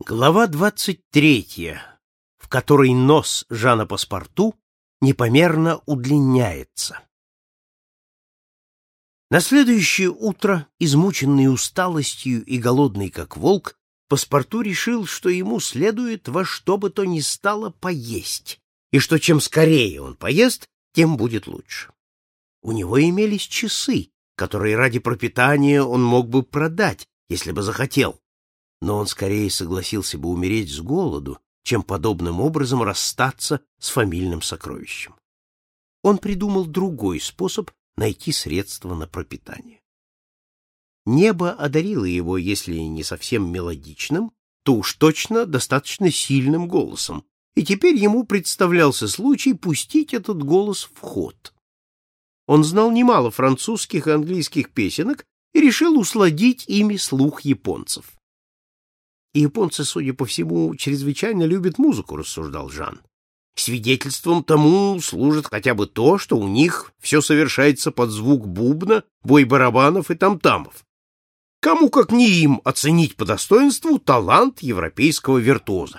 Глава 23, в которой нос Жана Паспарту непомерно удлиняется. На следующее утро, измученный усталостью и голодный как волк, Паспарту решил, что ему следует во что бы то ни стало поесть, и что чем скорее он поест, тем будет лучше. У него имелись часы, которые ради пропитания он мог бы продать, если бы захотел. Но он скорее согласился бы умереть с голоду, чем подобным образом расстаться с фамильным сокровищем. Он придумал другой способ найти средства на пропитание. Небо одарило его, если не совсем мелодичным, то уж точно достаточно сильным голосом, и теперь ему представлялся случай пустить этот голос в ход. Он знал немало французских и английских песенок и решил усладить ими слух японцев. И японцы, судя по всему, чрезвычайно любят музыку, рассуждал Жан. Свидетельством тому служит хотя бы то, что у них все совершается под звук бубна, бой барабанов и тамтамов. Кому, как не им, оценить по достоинству талант европейского виртуоза?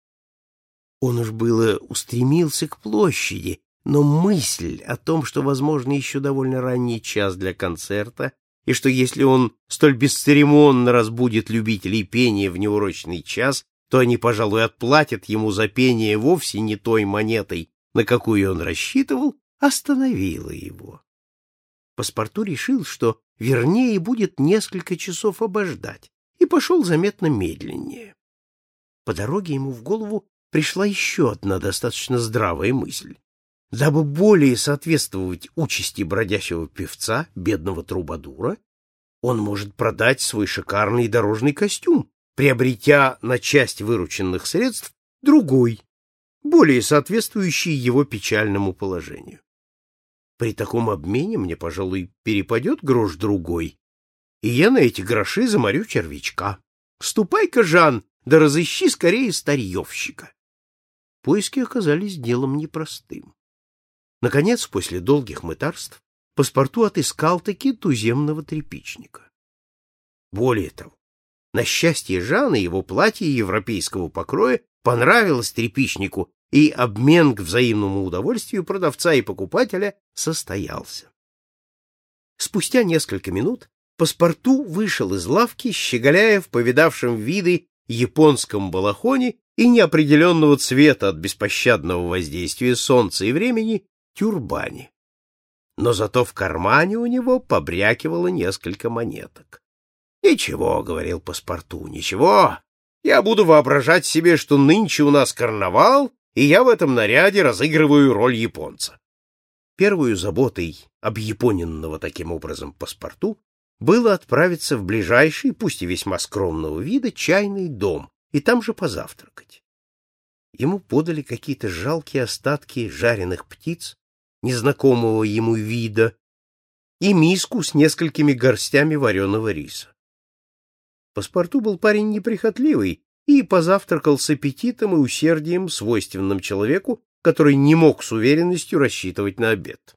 Он уж было устремился к площади, но мысль о том, что, возможно, еще довольно ранний час для концерта, и что если он столь бесцеремонно разбудит любителей пения в неурочный час, то они, пожалуй, отплатят ему за пение вовсе не той монетой, на какую он рассчитывал, остановила его. Паспарту решил, что вернее будет несколько часов обождать, и пошел заметно медленнее. По дороге ему в голову пришла еще одна достаточно здравая мысль. Дабы более соответствовать участи бродячего певца, бедного трубадура, он может продать свой шикарный дорожный костюм, приобретя на часть вырученных средств другой, более соответствующий его печальному положению. При таком обмене мне, пожалуй, перепадет грош другой, и я на эти гроши заморю червячка. Ступай-ка, Жан, да разыщи скорее старьевщика. Поиски оказались делом непростым. Наконец, после долгих мытарств, Паспарту отыскал-таки туземного тряпичника. Более того, на счастье Жана его платье европейского покроя понравилось тряпичнику, и обмен к взаимному удовольствию продавца и покупателя состоялся. Спустя несколько минут Паспарту вышел из лавки, щеголяя в повидавшем виды японском балахоне и неопределенного цвета от беспощадного воздействия солнца и времени тюрбане. Но зато в кармане у него побрякивало несколько монеток. — Ничего, — говорил Паспарту, — ничего. Я буду воображать себе, что нынче у нас карнавал, и я в этом наряде разыгрываю роль японца. Первою заботой объяпоненного таким образом Паспарту было отправиться в ближайший, пусть и весьма скромного вида, чайный дом и там же позавтракать. Ему подали какие-то жалкие остатки жареных птиц незнакомого ему вида и миску с несколькими горстями вареного риса. Паспарту был парень неприхотливый и позавтракал с аппетитом и усердием, свойственным человеку, который не мог с уверенностью рассчитывать на обед.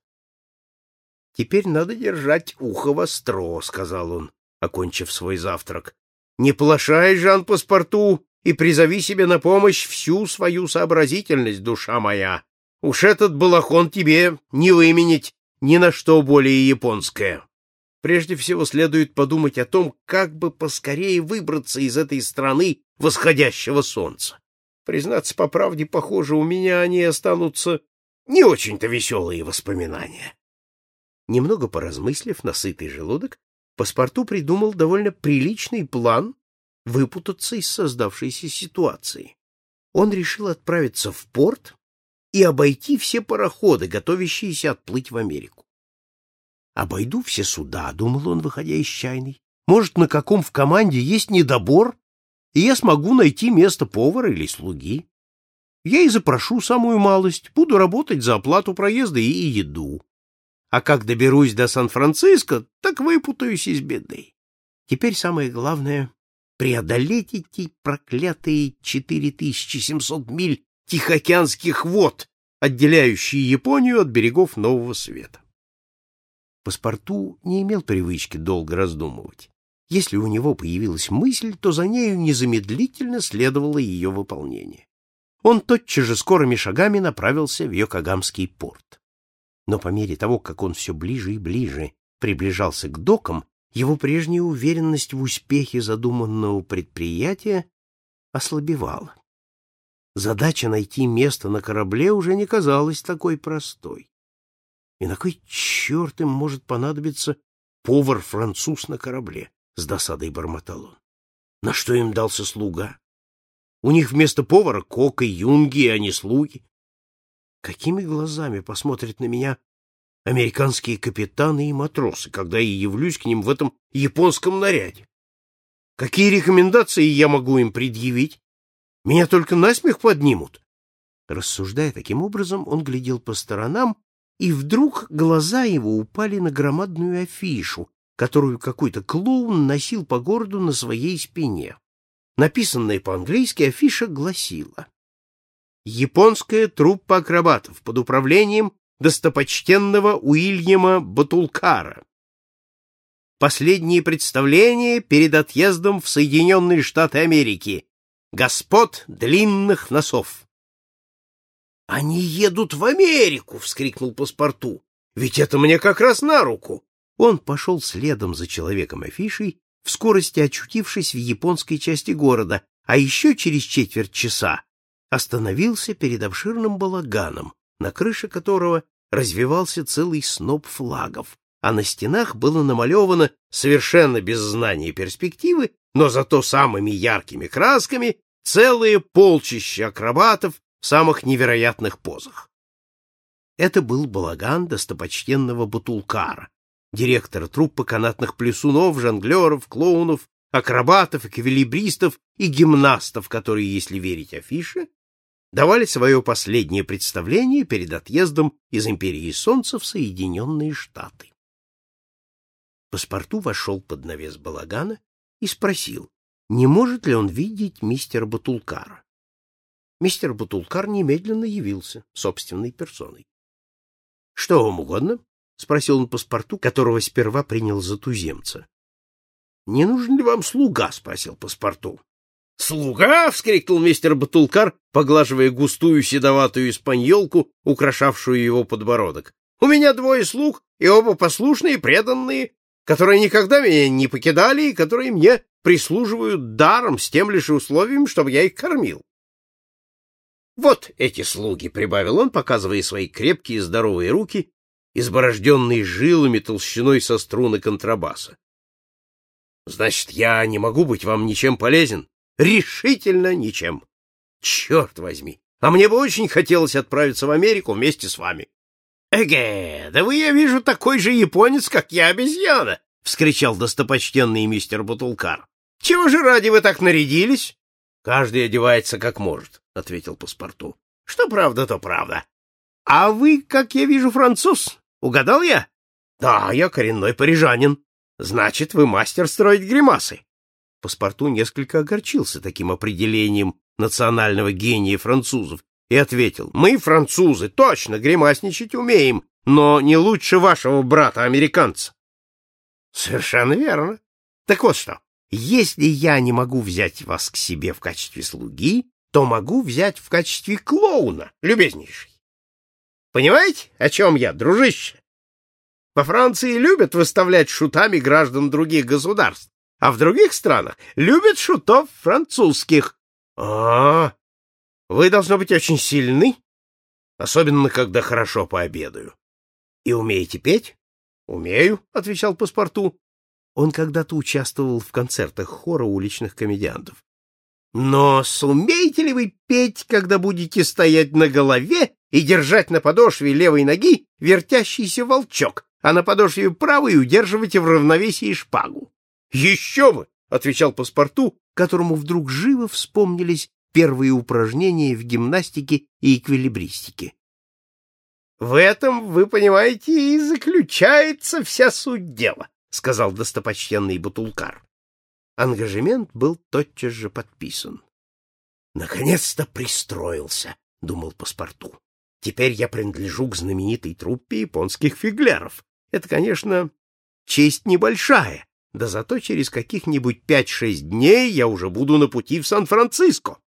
— Теперь надо держать ухо востро, — сказал он, окончив свой завтрак. — Не плашай, Жан Паспарту, и призови себе на помощь всю свою сообразительность, душа моя. Уж этот балахон тебе не выменить ни на что более японское. Прежде всего следует подумать о том, как бы поскорее выбраться из этой страны восходящего солнца. Признаться по правде, похоже, у меня они останутся не очень-то веселые воспоминания. Немного поразмыслив на сытый желудок, Паспарту придумал довольно приличный план выпутаться из создавшейся ситуации. Он решил отправиться в порт и обойти все пароходы, готовящиеся отплыть в Америку. «Обойду все суда», — думал он, выходя из чайной. «Может, на каком в команде есть недобор, и я смогу найти место повара или слуги. Я и запрошу самую малость, буду работать за оплату проезда и еду. А как доберусь до Сан-Франциско, так выпутаюсь из беды. Теперь самое главное — преодолеть эти проклятые 4700 миль Тихоокеанских вод, отделяющие Японию от берегов Нового Света. Паспарту не имел привычки долго раздумывать. Если у него появилась мысль, то за нею незамедлительно следовало ее выполнение. Он тотчас же скорыми шагами направился в Йокогамский порт. Но по мере того, как он все ближе и ближе приближался к докам, его прежняя уверенность в успехе задуманного предприятия ослабевала. Задача найти место на корабле уже не казалась такой простой. И на кой черт им может понадобиться повар-француз на корабле? С досадой бормотал он. На что им дался слуга? У них вместо повара кок и юнги, а не слуги. Какими глазами посмотрят на меня американские капитаны и матросы, когда я явлюсь к ним в этом японском наряде? Какие рекомендации я могу им предъявить? Меня только насмех поднимут. Рассуждая таким образом, он глядел по сторонам, и вдруг глаза его упали на громадную афишу, которую какой-то клоун носил по городу на своей спине. Написанная по-английски афиша гласила: «Японская труппа акробатов под управлением достопочтенного Уильяма Батулкара. Последние представления перед отъездом в Соединенные Штаты Америки. Господ длинных носов». «Они едут в Америку!» — вскрикнул паспорту. «Ведь это мне как раз на руку!» Он пошел следом за человеком-афишей, в скорости очутившись в японской части города, а еще через четверть часа остановился перед обширным балаганом, на крыше которого развевался целый сноп флагов, а на стенах было намалевано, совершенно без знания перспективы, но зато самыми яркими красками, целые полчища акробатов в самых невероятных позах. Это был балаган достопочтенного Батулкара, директора труппы канатных плясунов, жонглеров, клоунов, акробатов, эквилибристов и гимнастов, которые, если верить афише, давали свое последнее представление перед отъездом из Империи Солнца в Соединенные Штаты. Паспорту вошел под навес балагана и спросил, не может ли он видеть мистера Батулкара. Мистер Батулкар немедленно явился собственной персоной. — Что вам угодно? — спросил он паспорту, которого сперва принял за туземца. — Не нужен ли вам слуга? — спросил паспорту. — Слуга! — вскрикнул мистер Батулкар, поглаживая густую седоватую испаньолку, украшавшую его подбородок. — У меня 2 слуг, и оба послушные, преданные, которые никогда меня не покидали и которые мне прислуживают даром с тем лишь условием, чтобы я их кормил. — Вот эти слуги, — прибавил он, показывая свои крепкие здоровые руки, изборожденные жилами толщиной со струны контрабаса. — Значит, я не могу быть вам ничем полезен? — Решительно ничем. — Черт возьми! А мне бы очень хотелось отправиться в Америку вместе с вами. — Эге, да вы, я вижу, такой же японец, как я, обезьяна! — вскричал достопочтенный мистер Батулкар. — Чего же ради вы так нарядились? — Каждый одевается как может, — ответил паспорту. — Что правда, то правда. — А вы, как я вижу, француз? Угадал я? — Да, я коренной парижанин. — Значит, вы мастер строить гримасы. Паспорту несколько огорчился таким определением национального гения французов и ответил: — Мы, французы, точно гримасничать умеем, но не лучше вашего брата-американца. — Совершенно верно. Так вот что, если я не могу взять вас к себе в качестве слуги, то могу взять в качестве клоуна, любезнейший. Понимаете, о чем я, дружище? Во Франции любят выставлять шутами граждан других государств, а в других странах любят шутов французских. А, вы, должно быть, очень сильны, особенно когда хорошо пообедаю. И умеете петь? — Умею, — отвечал паспорту. Он когда-то участвовал в концертах хора уличных комедиантов. — Но сумеете ли вы петь, когда будете стоять на голове и держать на подошве левой ноги вертящийся волчок, а на подошве правой удерживать в равновесии шпагу? — Еще бы! — отвечал паспорту, которому вдруг живо вспомнились первые упражнения в гимнастике и эквилибристике. — В этом, вы понимаете, и заключается вся суть дела, — сказал достопочтенный Батулкар. Ангажемент был тотчас же подписан. — Наконец-то пристроился, — думал паспорту. — Теперь я принадлежу к знаменитой труппе японских фигляров. Это, конечно, честь небольшая, Да зато через каких-нибудь 5-6 дней я уже буду на пути в Сан-Франциско.